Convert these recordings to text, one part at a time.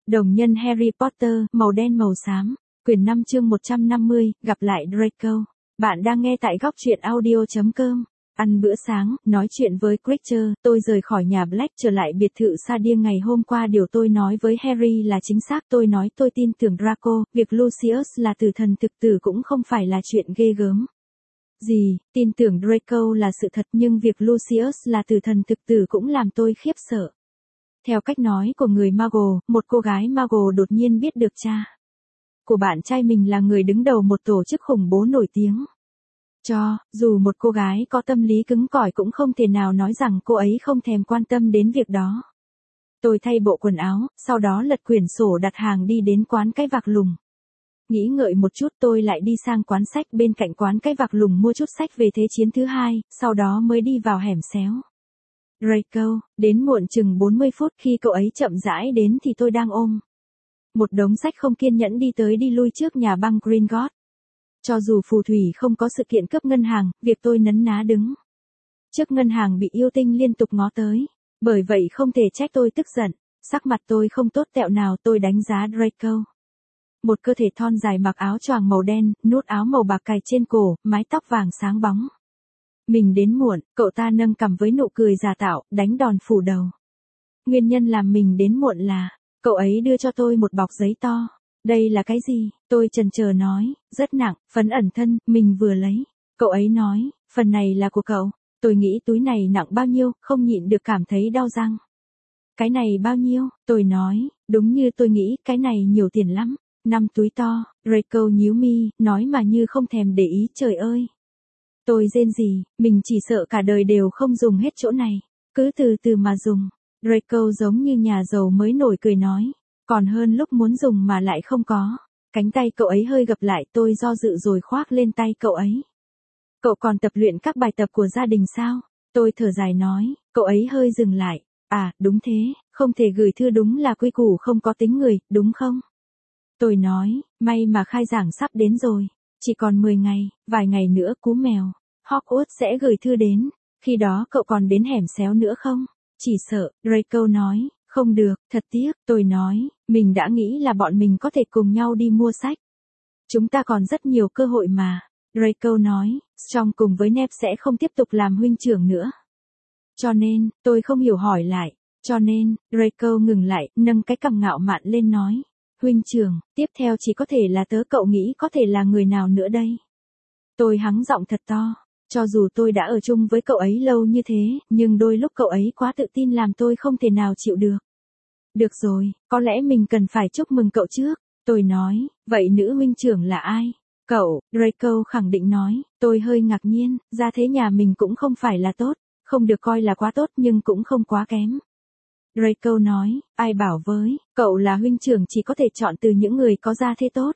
Đồng nhân Harry Potter, màu đen màu xám, quyển 5 chương 150, gặp lại Draco. Bạn đang nghe tại góc truyện audio.com. Ăn bữa sáng, nói chuyện với Creature, tôi rời khỏi nhà Black trở lại biệt thự Sardier ngày hôm qua. Điều tôi nói với Harry là chính xác. Tôi nói tôi tin tưởng Draco, việc Lucius là tử thần thực tử cũng không phải là chuyện ghê gớm gì, tin tưởng Draco là sự thật, nhưng việc Lucius là tử thần thực tử cũng làm tôi khiếp sợ. Theo cách nói của người Muggle, một cô gái Muggle đột nhiên biết được cha của bạn trai mình là người đứng đầu một tổ chức khủng bố nổi tiếng. Dù một cô gái có tâm lý cứng cỏi cũng không thể nào nói rằng cô ấy không thèm quan tâm đến việc đó. Tôi thay bộ quần áo, sau đó lật quyển sổ đặt hàng đi đến quán cái vạc lùng. Nghĩ ngợi một chút tôi lại đi sang quán sách bên cạnh quán cái vạc lùng mua chút sách về Thế chiến thứ hai, sau đó mới đi vào hẻm xéo. Draco, đến muộn chừng 40 phút. Khi cậu ấy chậm rãi đến thì tôi đang ôm một đống sách không kiên nhẫn đi tới đi lui trước nhà băng Gringotts. Cho dù phù thủy không có sự kiện cướp ngân hàng, việc tôi nấn ná đứng trước ngân hàng bị yêu tinh liên tục ngó tới. Bởi vậy không thể trách tôi tức giận. Sắc mặt tôi không tốt tẹo nào. Tôi đánh giá Draco. Một cơ thể thon dài mặc áo choàng màu đen, nút áo màu bạc cài trên cổ, mái tóc vàng sáng bóng. Mình đến muộn, cậu ta nâng cằm với nụ cười giả tạo, đánh đòn phủ đầu. Nguyên nhân làm mình đến muộn là, cậu ấy đưa cho tôi một bọc giấy to. Đây là cái gì? Tôi chần chờ nói, rất nặng, phấn ẩn thân, mình vừa lấy. Cậu ấy nói, phần này là của cậu. Tôi nghĩ túi này nặng bao nhiêu, không nhịn được cảm thấy đau răng. Cái này bao nhiêu? Tôi nói, đúng như tôi nghĩ, cái này nhiều tiền lắm. 5 túi to. Draco nhíu mi, nói mà như không thèm để ý. Trời ơi! Tôi rên rỉ, mình chỉ sợ cả đời đều không dùng hết chỗ này. Cứ từ từ mà dùng. Draco giống như nhà giàu mới nổi cười nói. Còn hơn lúc muốn dùng mà lại không có. Cánh tay cậu ấy hơi gập lại, tôi do dự rồi khoác lên tay cậu ấy. Cậu còn tập luyện các bài tập của gia đình sao? Tôi thở dài nói, cậu ấy hơi dừng lại. À, đúng thế, không thể gửi thư đúng là quy củ không có tính người, đúng không? Tôi nói, may mà khai giảng sắp đến rồi. Chỉ còn 10 ngày, vài ngày nữa cú mèo Hogwarts sẽ gửi thư đến. Khi đó cậu còn đến hẻm xéo nữa không? Chỉ sợ, Draco nói, không được, thật tiếc. Tôi nói, mình đã nghĩ là bọn mình có thể cùng nhau đi mua sách. Chúng ta còn rất nhiều cơ hội mà. Draco nói, Strong cùng với Nep sẽ không tiếp tục làm huynh trưởng nữa. Cho nên, tôi không hiểu hỏi lại. Cho nên, Draco ngừng lại, nâng cái cằm ngạo mạn lên nói. Huynh trưởng, tiếp theo chỉ có thể là tớ, cậu nghĩ có thể là người nào nữa đây? Tôi hắng giọng thật to. Cho dù tôi đã ở chung với cậu ấy lâu như thế, nhưng đôi lúc cậu ấy quá tự tin làm tôi không thể nào chịu được. Được rồi, có lẽ mình cần phải chúc mừng cậu trước. Tôi nói, vậy nữ huynh trưởng là ai? Cậu, Draco khẳng định nói. Tôi hơi ngạc nhiên, ra thế nhà mình cũng không phải là tốt. Không được coi là quá tốt nhưng cũng không quá kém. Draco nói, ai bảo với, cậu là huynh trưởng chỉ có thể chọn từ những người có gia thế tốt.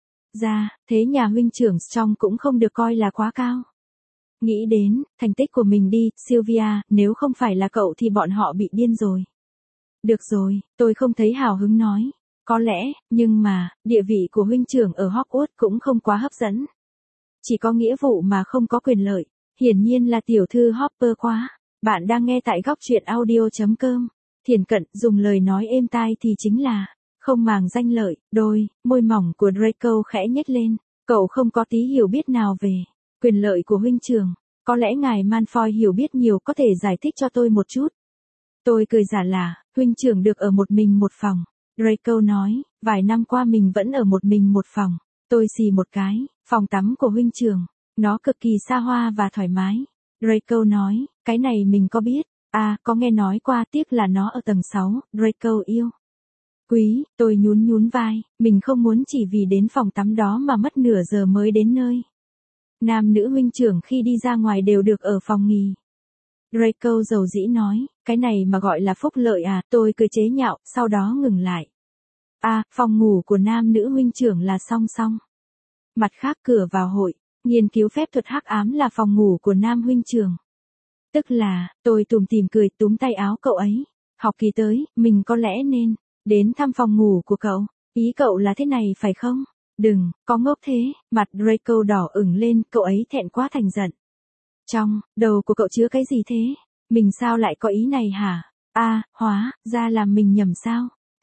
Thế nhà huynh trưởng Strong cũng không được coi là quá cao. Nghĩ đến, thành tích của mình đi, Sylvia, nếu không phải là cậu thì bọn họ bị điên rồi. Được rồi, tôi không thấy hào hứng nói. Có lẽ, nhưng mà, địa vị của huynh trưởng ở Hogwarts cũng không quá hấp dẫn. Chỉ có nghĩa vụ mà không có quyền lợi. Hiển nhiên là tiểu thư Hopper quá. Bạn đang nghe tại góc truyện audio.com. Thiển cận, dùng lời nói êm tai thì chính là, không màng danh lợi. Môi mỏng của Draco khẽ nhếch lên. Cậu không có tí hiểu biết nào về quyền lợi của huynh trưởng. Có lẽ ngài Malfoy hiểu biết nhiều, có thể giải thích cho tôi một chút. Tôi cười giả là, huynh trưởng được ở một mình một phòng. Draco nói, vài năm qua mình vẫn ở một mình một phòng. Tôi xì một cái, phòng tắm của huynh trưởng. Nó cực kỳ xa hoa và thoải mái. Draco nói, cái này mình có biết. À, có nghe nói qua, tiếc là nó ở tầng 6, Draco yêu. Quý, tôi nhún vai, mình không muốn chỉ vì đến phòng tắm đó mà mất nửa giờ mới đến nơi. Nam nữ huynh trưởng khi đi ra ngoài đều được ở phòng nghỉ. Draco dầu dĩ nói, cái này mà gọi là phúc lợi à? Tôi cười chế nhạo, sau đó ngừng lại. À, phòng ngủ của nam nữ huynh trưởng là song song. Mặt khác cửa vào hội, nghiên cứu phép thuật hắc ám là phòng ngủ của nam huynh trưởng. Tức là, tôi tủm tỉm cười túm tay áo cậu ấy. Học kỳ tới, mình có lẽ nên đến thăm phòng ngủ của cậu. Ý cậu là thế này phải không? Đừng, có ngốc thế. Mặt Draco đỏ ửng lên, cậu ấy thẹn quá thành giận. Trong đầu của cậu chứa cái gì thế? Mình sao lại có ý này hả? À, hóa ra là mình nhầm sao?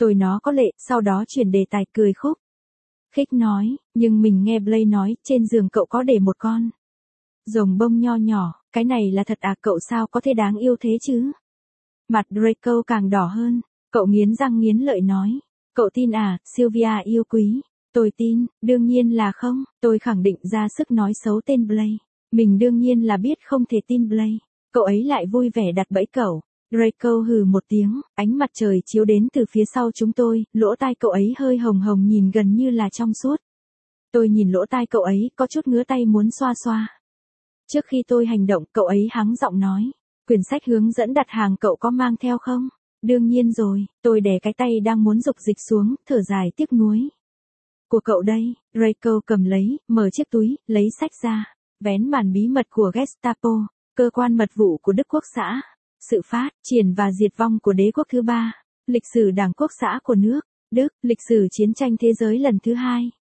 Tôi nó có lệ, sau đó chuyển đề tài cười khúc. Khích nói, nhưng mình nghe Blake nói, trên giường cậu có để một con rồng bông nho nhỏ, cái này là thật à, cậu sao có thể đáng yêu thế chứ? Mặt Draco càng đỏ hơn, cậu nghiến răng nghiến lợi nói, cậu tin à, Sylvia yêu quý. Tôi tin, đương nhiên là không, tôi khẳng định ra sức nói xấu tên Blake. Mình đương nhiên là biết không thể tin Blake. Cậu ấy lại vui vẻ đặt bẫy cậu. Draco hừ một tiếng, ánh mặt trời chiếu đến từ phía sau chúng tôi, lỗ tai cậu ấy hơi hồng hồng nhìn gần như là trong suốt. Tôi nhìn lỗ tai cậu ấy, có chút ngứa tay muốn xoa xoa. Trước khi tôi hành động, cậu ấy hắng giọng nói, quyển sách hướng dẫn đặt hàng cậu có mang theo không? Đương nhiên rồi, tôi đè cái tay đang muốn dục dịch xuống, thở dài tiếc nuối. Của cậu đây, Draco cầm lấy, mở chiếc túi, lấy sách ra, vén màn bí mật của Gestapo, cơ quan mật vụ của Đức Quốc xã, sự phát, triển và diệt vong của đế quốc thứ ba, lịch sử đảng quốc xã của nước, Đức, lịch sử chiến tranh thế giới lần thứ hai,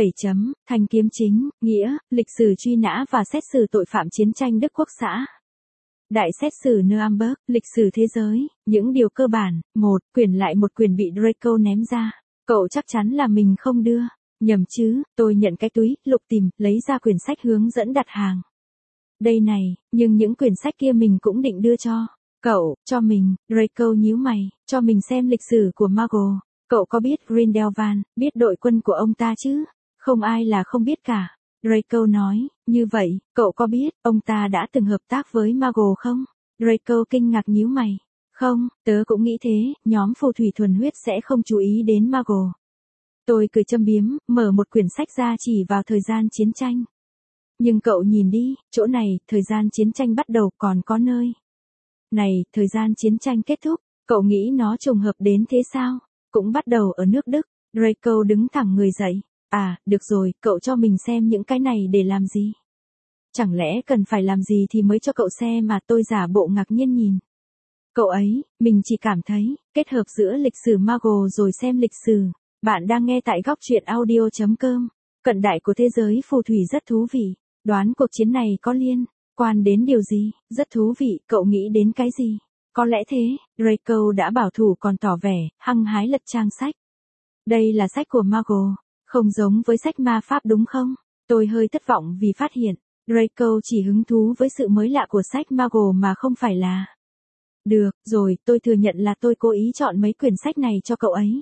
thanh kiếm chính, nghĩa, lịch sử truy nã và xét xử tội phạm chiến tranh Đức Quốc xã. Đại xét xử Nuremberg, lịch sử thế giới, những điều cơ bản, quyển lại một quyển bị Draco ném ra. Cậu chắc chắn là mình không đưa. Nhầm chứ, tôi nhận cái túi, lục tìm, lấy ra quyển sách hướng dẫn đặt hàng. Đây này, nhưng những quyển sách kia mình cũng định đưa cho. Cậu, cho mình, Draco nhíu mày, cho mình xem lịch sử của Mago. Cậu có biết Grindelwald, biết đội quân của ông ta chứ? Không ai là không biết cả. Draco nói, như vậy, cậu có biết, ông ta đã từng hợp tác với Mago không? Draco kinh ngạc nhíu mày. Không, tớ cũng nghĩ thế, nhóm phù thủy thuần huyết sẽ không chú ý đến Mago. Tôi cười châm biếm, mở một quyển sách ra chỉ vào thời gian chiến tranh. Nhưng cậu nhìn đi, chỗ này, thời gian chiến tranh bắt đầu còn có nơi. Này, thời gian chiến tranh kết thúc, cậu nghĩ nó trùng hợp đến thế sao? Cũng bắt đầu ở nước Đức. Draco đứng thẳng người dậy. À, được rồi, cậu cho mình xem những cái này để làm gì? Chẳng lẽ cần phải làm gì thì mới cho cậu xem mà tôi giả bộ ngạc nhiên nhìn. Cậu ấy, mình chỉ cảm thấy, kết hợp giữa lịch sử Mago rồi xem lịch sử. Bạn đang nghe tại góc truyện audio.com. Cận đại của thế giới phù thủy rất thú vị. Đoán cuộc chiến này có liên quan đến điều gì? Rất thú vị, cậu nghĩ đến cái gì? Có lẽ thế, Draco đã bảo thủ còn tỏ vẻ, hăng hái lật trang sách. Đây là sách của Mago, không giống với sách ma pháp đúng không? Tôi hơi thất vọng vì phát hiện, Draco chỉ hứng thú với sự mới lạ của sách Mago mà không phải là. Được, rồi, tôi thừa nhận là tôi cố ý chọn mấy quyển sách này cho cậu ấy.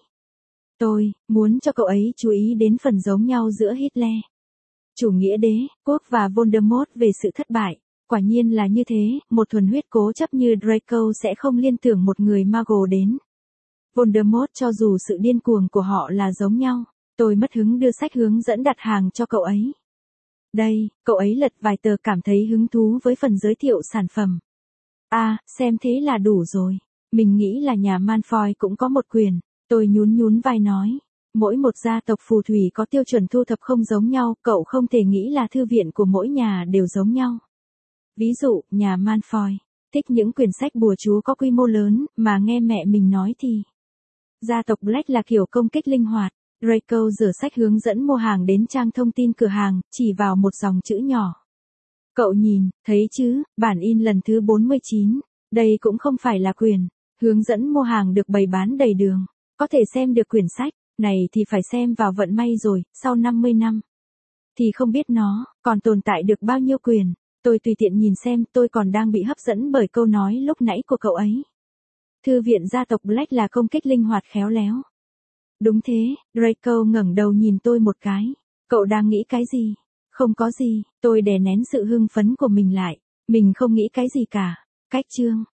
Tôi muốn cho cậu ấy chú ý đến phần giống nhau giữa Hitler, chủ nghĩa đế quốc và Voldemort về sự thất bại. Quả nhiên là như thế, một thuần huyết cố chấp như Draco sẽ không liên tưởng một người Mago đến Voldemort cho dù sự điên cuồng của họ là giống nhau. Tôi mất hứng đưa sách hướng dẫn đặt hàng cho cậu ấy. Đây, cậu ấy lật vài tờ cảm thấy hứng thú với phần giới thiệu sản phẩm. À, xem thế là đủ rồi. Mình nghĩ là nhà Malfoy cũng có một quyển. Tôi nhún vai nói. Mỗi một gia tộc phù thủy có tiêu chuẩn thu thập không giống nhau, cậu không thể nghĩ là thư viện của mỗi nhà đều giống nhau. Ví dụ, nhà Malfoy thích những quyển sách bùa chú có quy mô lớn, mà nghe mẹ mình nói thì gia tộc Black là kiểu công kích linh hoạt. Draco rửa sách hướng dẫn mua hàng đến trang thông tin cửa hàng, chỉ vào một dòng chữ nhỏ. Cậu nhìn, thấy chứ, bản in lần thứ 49. Đây cũng không phải là quyển hướng dẫn mua hàng được bày bán đầy đường. Có thể xem được quyển sách này thì phải xem vào vận may rồi, sau 50 năm. Thì không biết nó còn tồn tại được bao nhiêu quyển. Tôi tùy tiện nhìn xem, tôi còn đang bị hấp dẫn bởi câu nói lúc nãy của cậu ấy. Thư viện gia tộc Black là công kích linh hoạt khéo léo. Đúng thế, Draco ngẩng đầu nhìn tôi một cái. Cậu đang nghĩ cái gì? Không có gì, tôi đè nén sự hưng phấn của mình lại. Mình không nghĩ cái gì cả. Cách chương.